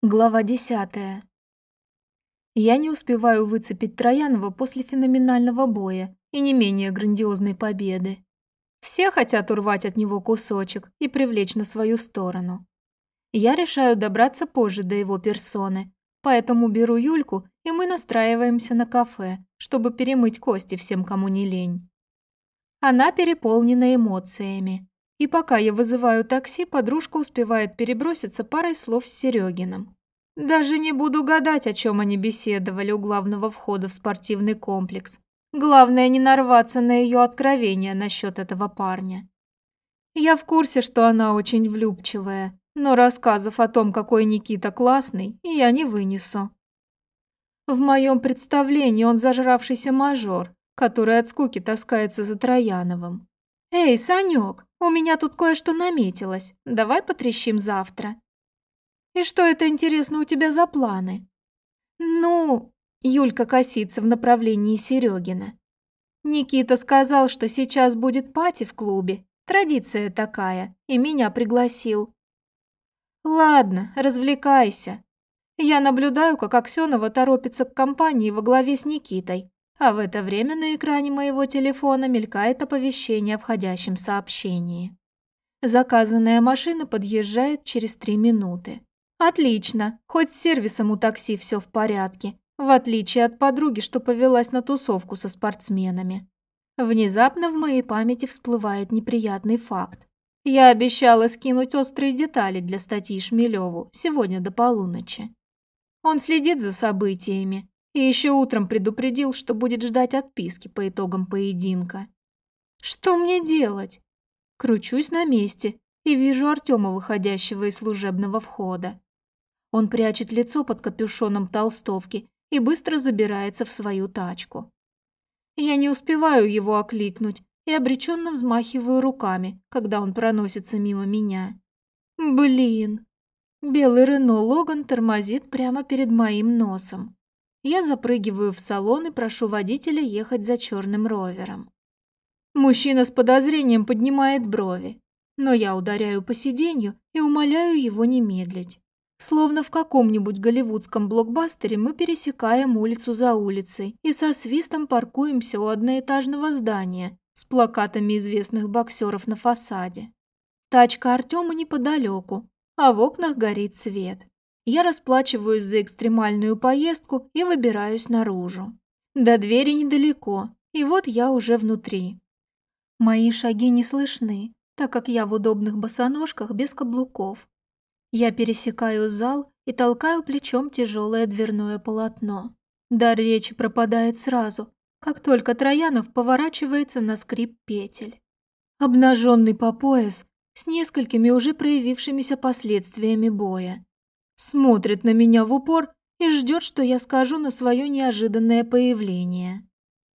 Глава 10. Я не успеваю выцепить Троянова после феноменального боя и не менее грандиозной победы. Все хотят урвать от него кусочек и привлечь на свою сторону. Я решаю добраться позже до его персоны, поэтому беру Юльку, и мы настраиваемся на кафе, чтобы перемыть кости всем, кому не лень. Она переполнена эмоциями, и пока я вызываю такси, подружка успевает переброситься парой слов с Серегиным. Даже не буду гадать, о чем они беседовали у главного входа в спортивный комплекс. Главное не нарваться на ее откровения насчет этого парня. Я в курсе, что она очень влюбчивая, но рассказов о том, какой Никита классный, я не вынесу. В моем представлении он зажравшийся мажор, который от скуки таскается за Трояновым. «Эй, Санек, у меня тут кое-что наметилось. Давай потрещим завтра». «И что это, интересно, у тебя за планы?» «Ну...» – Юлька косится в направлении Серегина. «Никита сказал, что сейчас будет пати в клубе. Традиция такая, и меня пригласил». «Ладно, развлекайся. Я наблюдаю, как Аксенова торопится к компании во главе с Никитой, а в это время на экране моего телефона мелькает оповещение о входящем сообщении. Заказанная машина подъезжает через 3 минуты. Отлично, хоть с сервисом у такси все в порядке, в отличие от подруги, что повелась на тусовку со спортсменами. Внезапно в моей памяти всплывает неприятный факт. Я обещала скинуть острые детали для статьи Шмелеву сегодня до полуночи. Он следит за событиями и еще утром предупредил, что будет ждать отписки по итогам поединка. Что мне делать? Кручусь на месте и вижу Артема, выходящего из служебного входа. Он прячет лицо под капюшоном толстовки и быстро забирается в свою тачку. Я не успеваю его окликнуть и обреченно взмахиваю руками, когда он проносится мимо меня. Блин! Белый Рено Логан тормозит прямо перед моим носом. Я запрыгиваю в салон и прошу водителя ехать за черным ровером. Мужчина с подозрением поднимает брови, но я ударяю по сиденью и умоляю его не медлить. Словно в каком-нибудь голливудском блокбастере мы пересекаем улицу за улицей и со свистом паркуемся у одноэтажного здания с плакатами известных боксеров на фасаде. Тачка Артема неподалеку, а в окнах горит свет. Я расплачиваюсь за экстремальную поездку и выбираюсь наружу. До двери недалеко, и вот я уже внутри. Мои шаги не слышны, так как я в удобных босоножках без каблуков. Я пересекаю зал и толкаю плечом тяжелое дверное полотно. Дар речи пропадает сразу, как только Троянов поворачивается на скрип петель. Обнаженный по пояс, с несколькими уже проявившимися последствиями боя. Смотрит на меня в упор и ждет, что я скажу на свое неожиданное появление.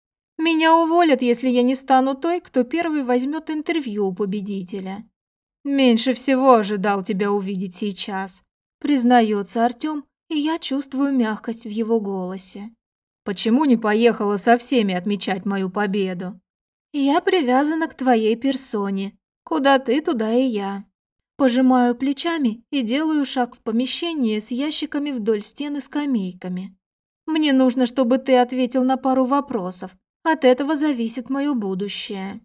Меня уволят, если я не стану той, кто первый возьмет интервью у победителя. Меньше всего ожидал тебя увидеть сейчас, признается Артем, и я чувствую мягкость в его голосе. Почему не поехала со всеми отмечать мою победу? Я привязана к твоей персоне. Куда ты, туда и я. Пожимаю плечами и делаю шаг в помещение с ящиками вдоль стен и скамейками. Мне нужно, чтобы ты ответил на пару вопросов. От этого зависит мое будущее.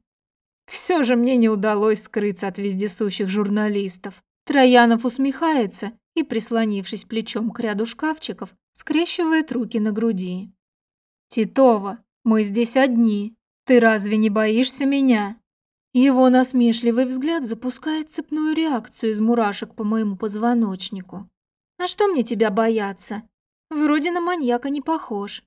Все же мне не удалось скрыться от вездесущих журналистов. Троянов усмехается и, прислонившись плечом к ряду шкафчиков, скрещивает руки на груди. «Титова, мы здесь одни. Ты разве не боишься меня?» Его насмешливый взгляд запускает цепную реакцию из мурашек по моему позвоночнику. «А что мне тебя бояться? Вроде на маньяка не похож».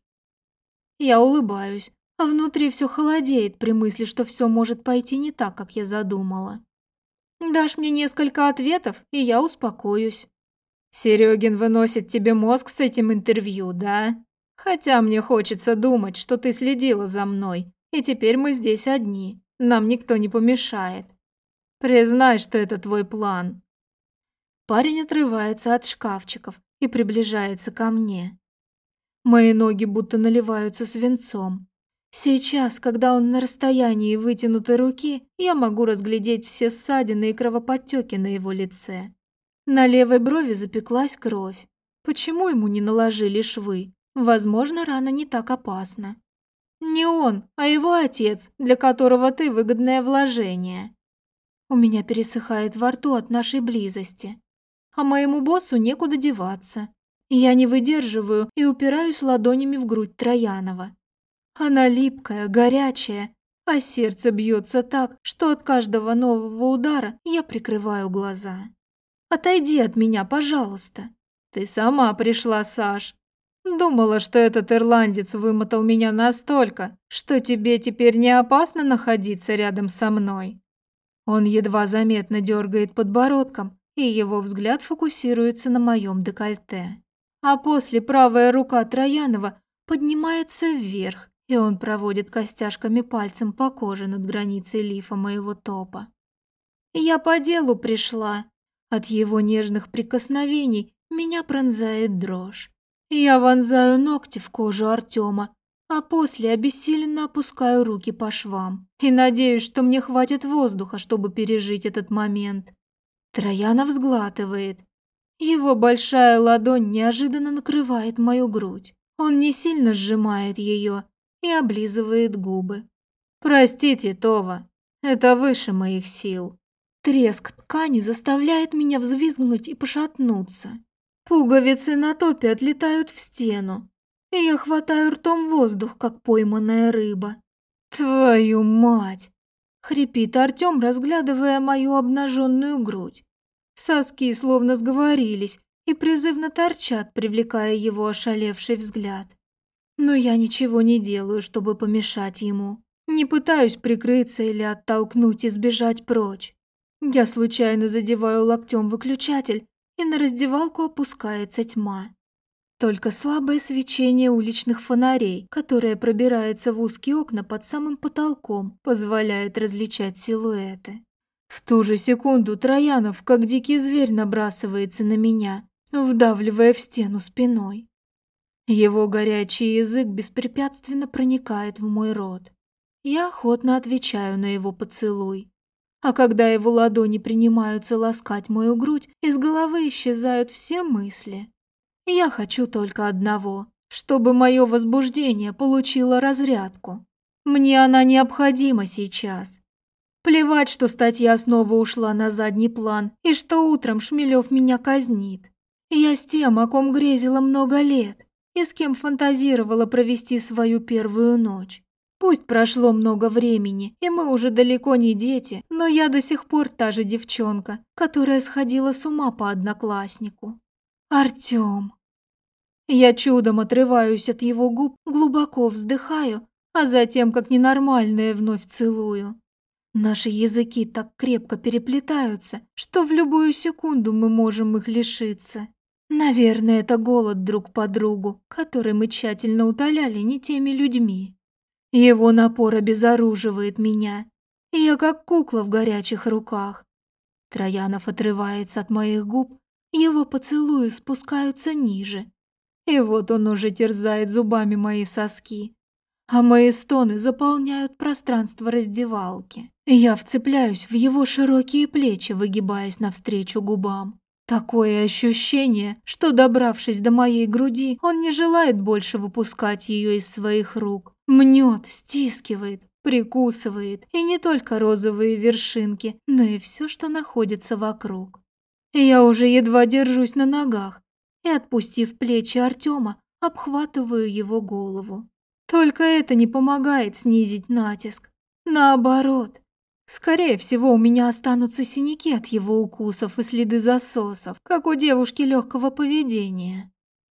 Я улыбаюсь, а внутри все холодеет при мысли, что все может пойти не так, как я задумала. Дашь мне несколько ответов, и я успокоюсь. Серегин выносит тебе мозг с этим интервью, да? Хотя мне хочется думать, что ты следила за мной, и теперь мы здесь одни, нам никто не помешает. Признай, что это твой план. Парень отрывается от шкафчиков и приближается ко мне. Мои ноги будто наливаются свинцом. Сейчас, когда он на расстоянии вытянутой руки, я могу разглядеть все ссадины и кровоподтеки на его лице. На левой брови запеклась кровь. Почему ему не наложили швы? Возможно, рана не так опасна. Не он, а его отец, для которого ты выгодное вложение. У меня пересыхает во рту от нашей близости. А моему боссу некуда деваться. Я не выдерживаю и упираюсь ладонями в грудь Троянова. Она липкая, горячая, а сердце бьется так, что от каждого нового удара я прикрываю глаза. Отойди от меня, пожалуйста. Ты сама пришла, Саш. Думала, что этот ирландец вымотал меня настолько, что тебе теперь не опасно находиться рядом со мной. Он едва заметно дергает подбородком, и его взгляд фокусируется на моем декольте. А после правая рука Троянова поднимается вверх, и он проводит костяшками пальцем по коже над границей лифа моего топа. Я по делу пришла. От его нежных прикосновений меня пронзает дрожь. Я вонзаю ногти в кожу Артема, а после обессиленно опускаю руки по швам и надеюсь, что мне хватит воздуха, чтобы пережить этот момент. Троянов сглатывает. Его большая ладонь неожиданно накрывает мою грудь. Он не сильно сжимает ее и облизывает губы. «Простите, Това, это выше моих сил». Треск ткани заставляет меня взвизгнуть и пошатнуться. Пуговицы на топе отлетают в стену, и я хватаю ртом воздух, как пойманная рыба. «Твою мать!» — хрипит Артем, разглядывая мою обнаженную грудь. Соски словно сговорились и призывно торчат, привлекая его ошалевший взгляд. Но я ничего не делаю, чтобы помешать ему. Не пытаюсь прикрыться или оттолкнуть и сбежать прочь. Я случайно задеваю локтем выключатель, и на раздевалку опускается тьма. Только слабое свечение уличных фонарей, которое пробирается в узкие окна под самым потолком, позволяет различать силуэты. В ту же секунду Троянов, как дикий зверь, набрасывается на меня, вдавливая в стену спиной. Его горячий язык беспрепятственно проникает в мой рот. Я охотно отвечаю на его поцелуй. А когда его ладони принимаются ласкать мою грудь, из головы исчезают все мысли. Я хочу только одного, чтобы мое возбуждение получило разрядку. Мне она необходима сейчас. Плевать, что статья снова ушла на задний план, и что утром Шмелев меня казнит. Я с тем, о ком грезила много лет, и с кем фантазировала провести свою первую ночь. Пусть прошло много времени, и мы уже далеко не дети, но я до сих пор та же девчонка, которая сходила с ума по однокласснику. Артём. Я чудом отрываюсь от его губ, глубоко вздыхаю, а затем, как ненормальная, вновь целую. Наши языки так крепко переплетаются, что в любую секунду мы можем их лишиться. Наверное, это голод друг по другу, который мы тщательно утоляли не теми людьми. Его напор обезоруживает меня, и я как кукла в горячих руках. Троянов отрывается от моих губ, его поцелуи спускаются ниже. И вот он уже терзает зубами мои соски, а мои стоны заполняют пространство раздевалки. Я вцепляюсь в его широкие плечи, выгибаясь навстречу губам. Такое ощущение, что, добравшись до моей груди, он не желает больше выпускать ее из своих рук. Мнет, стискивает, прикусывает, и не только розовые вершинки, но и все, что находится вокруг. Я уже едва держусь на ногах и, отпустив плечи Артема, обхватываю его голову. Только это не помогает снизить натиск. Наоборот. Скорее всего, у меня останутся синяки от его укусов и следы засосов, как у девушки легкого поведения.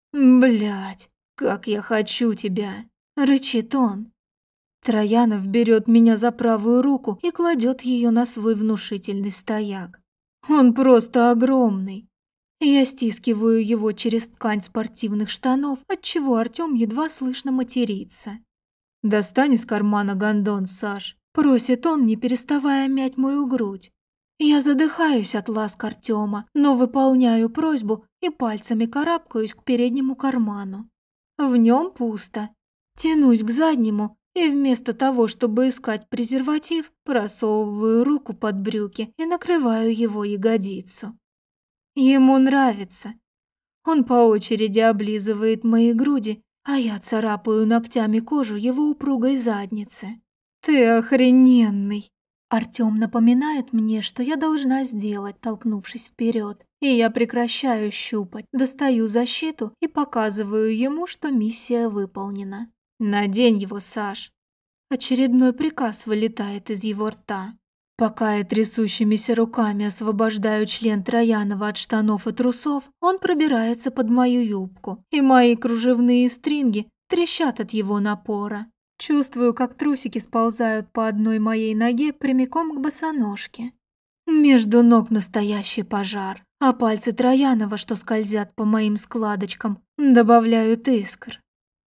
Блядь, как я хочу тебя, рычит он. Троянов берет меня за правую руку и кладет ее на свой внушительный стояк. Он просто огромный. Я стискиваю его через ткань спортивных штанов, отчего Артем едва слышно матерится. «Достань из кармана гондон, Саш», — просит он, не переставая мять мою грудь. Я задыхаюсь от ласк Артема, но выполняю просьбу и пальцами карабкаюсь к переднему карману. В нем пусто. Тянусь к заднему и вместо того, чтобы искать презерватив, просовываю руку под брюки и накрываю его ягодицу. Ему нравится. Он по очереди облизывает мои груди, а я царапаю ногтями кожу его упругой задницы. «Ты охрененный!» Артём напоминает мне, что я должна сделать, толкнувшись вперед, и я прекращаю щупать, достаю защиту и показываю ему, что миссия выполнена. «Надень его, Саш!» Очередной приказ вылетает из его рта. Пока я трясущимися руками освобождаю член Троянова от штанов и трусов, он пробирается под мою юбку, и мои кружевные стринги трещат от его напора. Чувствую, как трусики сползают по одной моей ноге прямиком к босоножке. Между ног настоящий пожар, а пальцы Троянова, что скользят по моим складочкам, добавляют искр.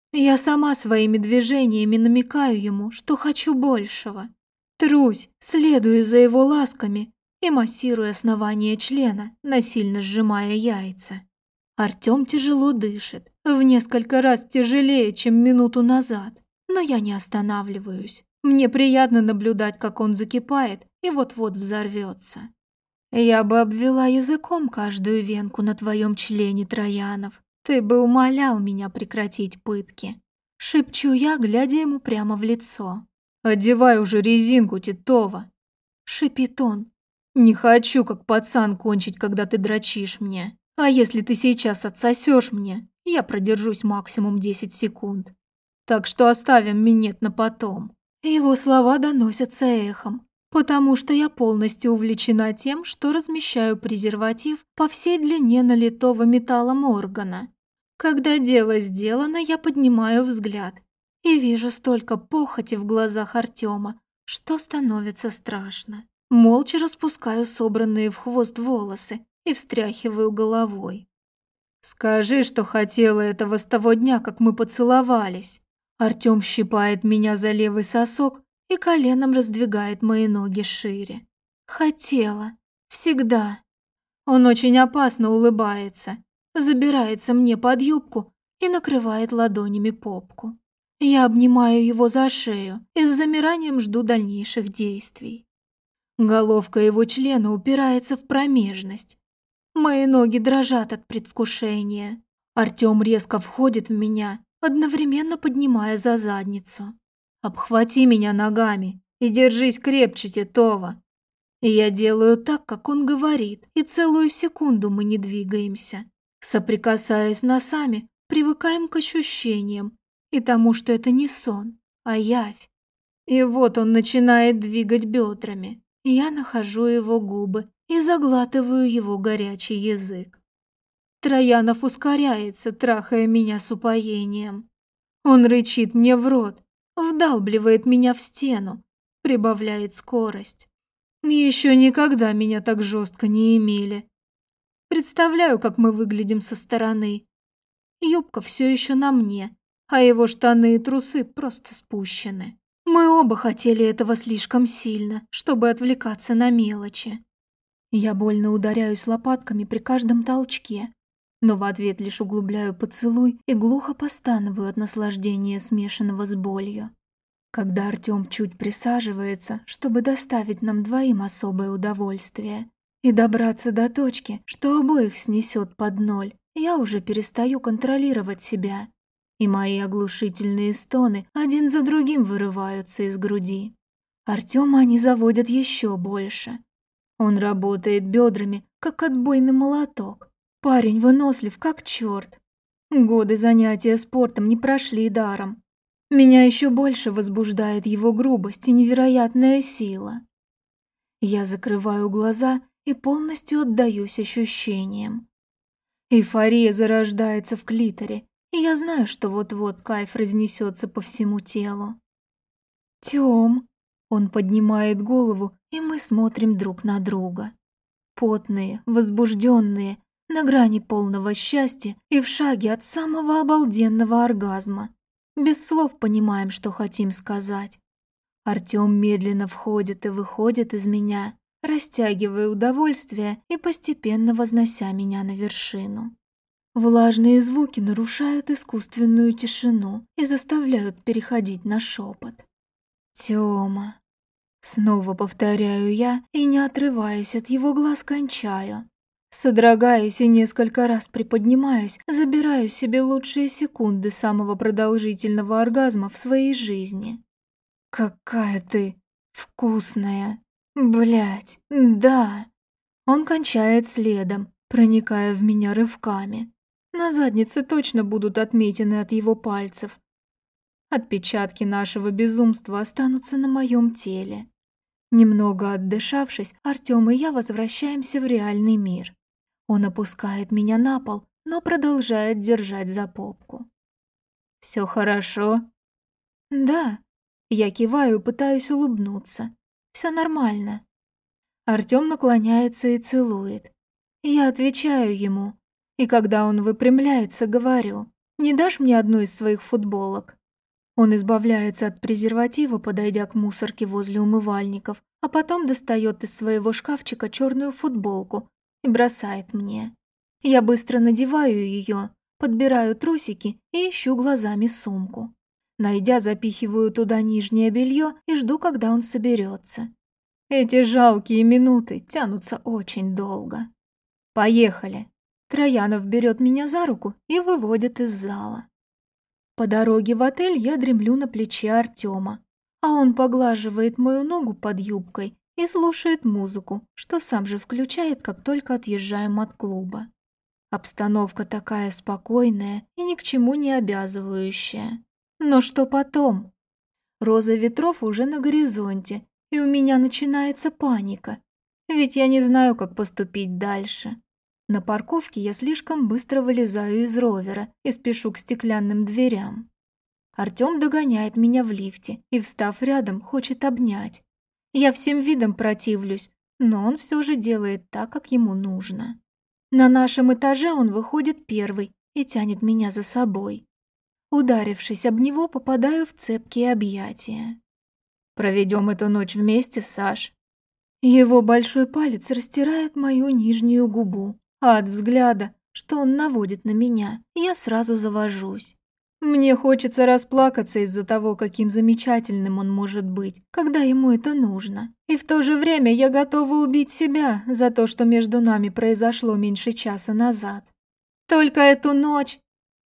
Я сама своими движениями намекаю ему, что хочу большего. Трусь, следую за его ласками и массирую основание члена, насильно сжимая яйца. Артём тяжело дышит, в несколько раз тяжелее, чем минуту назад, но я не останавливаюсь. Мне приятно наблюдать, как он закипает и вот-вот взорвется. Я бы обвела языком каждую венку на твоем члене, Троянов. Ты бы умолял меня прекратить пытки. Шепчу я, глядя ему прямо в лицо. «Одевай уже резинку, Титова!» Шипит он. «Не хочу, как пацан, кончить, когда ты дрочишь мне. А если ты сейчас отсосешь мне, я продержусь максимум 10 секунд. Так что оставим минет на потом». Его слова доносятся эхом, потому что я полностью увлечена тем, что размещаю презерватив по всей длине налитого металлом органа. Когда дело сделано, я поднимаю взгляд и вижу столько похоти в глазах Артёма, что становится страшно. Молча распускаю собранные в хвост волосы и встряхиваю головой. «Скажи, что хотела этого с того дня, как мы поцеловались». Артём щипает меня за левый сосок и коленом раздвигает мои ноги шире. «Хотела. Всегда». Он очень опасно улыбается, забирается мне под юбку и накрывает ладонями попку. Я обнимаю его за шею и с замиранием жду дальнейших действий. Головка его члена упирается в промежность. Мои ноги дрожат от предвкушения. Артём резко входит в меня, одновременно поднимая за задницу. «Обхвати меня ногами и держись крепче, Титова». И я делаю так, как он говорит, и целую секунду мы не двигаемся. Соприкасаясь носами, привыкаем к ощущениям и тому, что это не сон, а явь. И вот он начинает двигать бедрами. Я нахожу его губы и заглатываю его горячий язык. Троянов ускоряется, трахая меня с упоением. Он рычит мне в рот, вдалбливает меня в стену, прибавляет скорость. Еще никогда меня так жестко не имели. Представляю, как мы выглядим со стороны. Юбка все еще на мне, а его штаны и трусы просто спущены. Мы оба хотели этого слишком сильно, чтобы отвлекаться на мелочи. Я больно ударяюсь лопатками при каждом толчке, но в ответ лишь углубляю поцелуй и глухо постанываю от наслаждения, смешанного с болью. Когда Артём чуть присаживается, чтобы доставить нам двоим особое удовольствие и добраться до точки, что обоих снесет под ноль, я уже перестаю контролировать себя, и мои оглушительные стоны один за другим вырываются из груди. Артёма они заводят еще больше. Он работает бедрами, как отбойный молоток. Парень вынослив, как черт. Годы занятия спортом не прошли даром. Меня еще больше возбуждает его грубость и невероятная сила. Я закрываю глаза и полностью отдаюсь ощущениям. Эйфория зарождается в клиторе, и я знаю, что вот-вот кайф разнесется по всему телу. «Тём!» Он поднимает голову, и мы смотрим друг на друга. Потные, возбужденные, на грани полного счастья и в шаге от самого обалденного оргазма. Без слов понимаем, что хотим сказать. Артём медленно входит и выходит из меня, растягивая удовольствие и постепенно вознося меня на вершину. Влажные звуки нарушают искусственную тишину и заставляют переходить на шепот. «Тёма!» Снова повторяю я и, не отрываясь от его глаз, кончаю. Содрогаясь и несколько раз приподнимаясь, забираю себе лучшие секунды самого продолжительного оргазма в своей жизни. «Какая ты вкусная! Блядь, да!» Он кончает следом, проникая в меня рывками. На заднице точно будут отметины от его пальцев. Отпечатки нашего безумства останутся на моем теле. Немного отдышавшись, Артём и я возвращаемся в реальный мир. Он опускает меня на пол, но продолжает держать за попку. «Всё хорошо?» «Да». Я киваю и пытаюсь улыбнуться. «Всё нормально». Артём наклоняется и целует. Я отвечаю ему. И когда он выпрямляется, говорю: «Не дашь мне одну из своих футболок?» Он избавляется от презерватива, подойдя к мусорке возле умывальников, а потом достает из своего шкафчика черную футболку и бросает мне. Я быстро надеваю ее, подбираю трусики и ищу глазами сумку. Найдя, запихиваю туда нижнее белье и жду, когда он соберется. Эти жалкие минуты тянутся очень долго. «Поехали!» Троянов берет меня за руку и выводит из зала. По дороге в отель я дремлю на плече Артема, а он поглаживает мою ногу под юбкой и слушает музыку, что сам же включает, как только отъезжаем от клуба. Обстановка такая спокойная и ни к чему не обязывающая. Но что потом? Роза ветров уже на горизонте, и у меня начинается паника, ведь я не знаю, как поступить дальше. На парковке я слишком быстро вылезаю из ровера и спешу к стеклянным дверям. Артём догоняет меня в лифте и, встав рядом, хочет обнять. Я всем видом противлюсь, но он все же делает так, как ему нужно. На нашем этаже он выходит первый и тянет меня за собой. Ударившись об него, попадаю в цепкие объятия. «Проведем эту ночь вместе, Саш». Его большой палец растирает мою нижнюю губу, а от взгляда, что он наводит на меня, я сразу завожусь. Мне хочется расплакаться из-за того, каким замечательным он может быть, когда ему это нужно. И в то же время я готова убить себя за то, что между нами произошло меньше часа назад. Только эту ночь...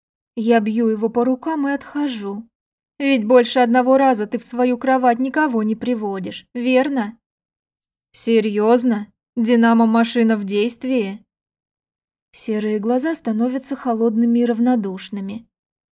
Я бью его по рукам и отхожу. Ведь больше одного раза ты в свою кровать никого не приводишь, верно? Серьезно? Динамо-машина в действии? Серые глаза становятся холодными и равнодушными.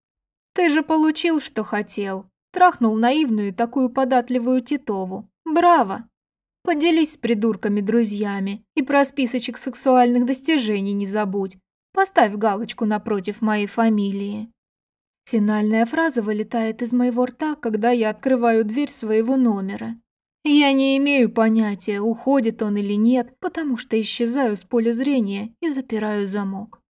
Ты же получил, что хотел. Трахнул наивную такую податливую Титову. Браво! Поделись с придурками-друзьями и про списочек сексуальных достижений не забудь. Поставь галочку напротив моей фамилии. Финальная фраза вылетает из моего рта, когда я открываю дверь своего номера. Я не имею понятия, уходит он или нет, потому что исчезаю с поля зрения и запираю замок.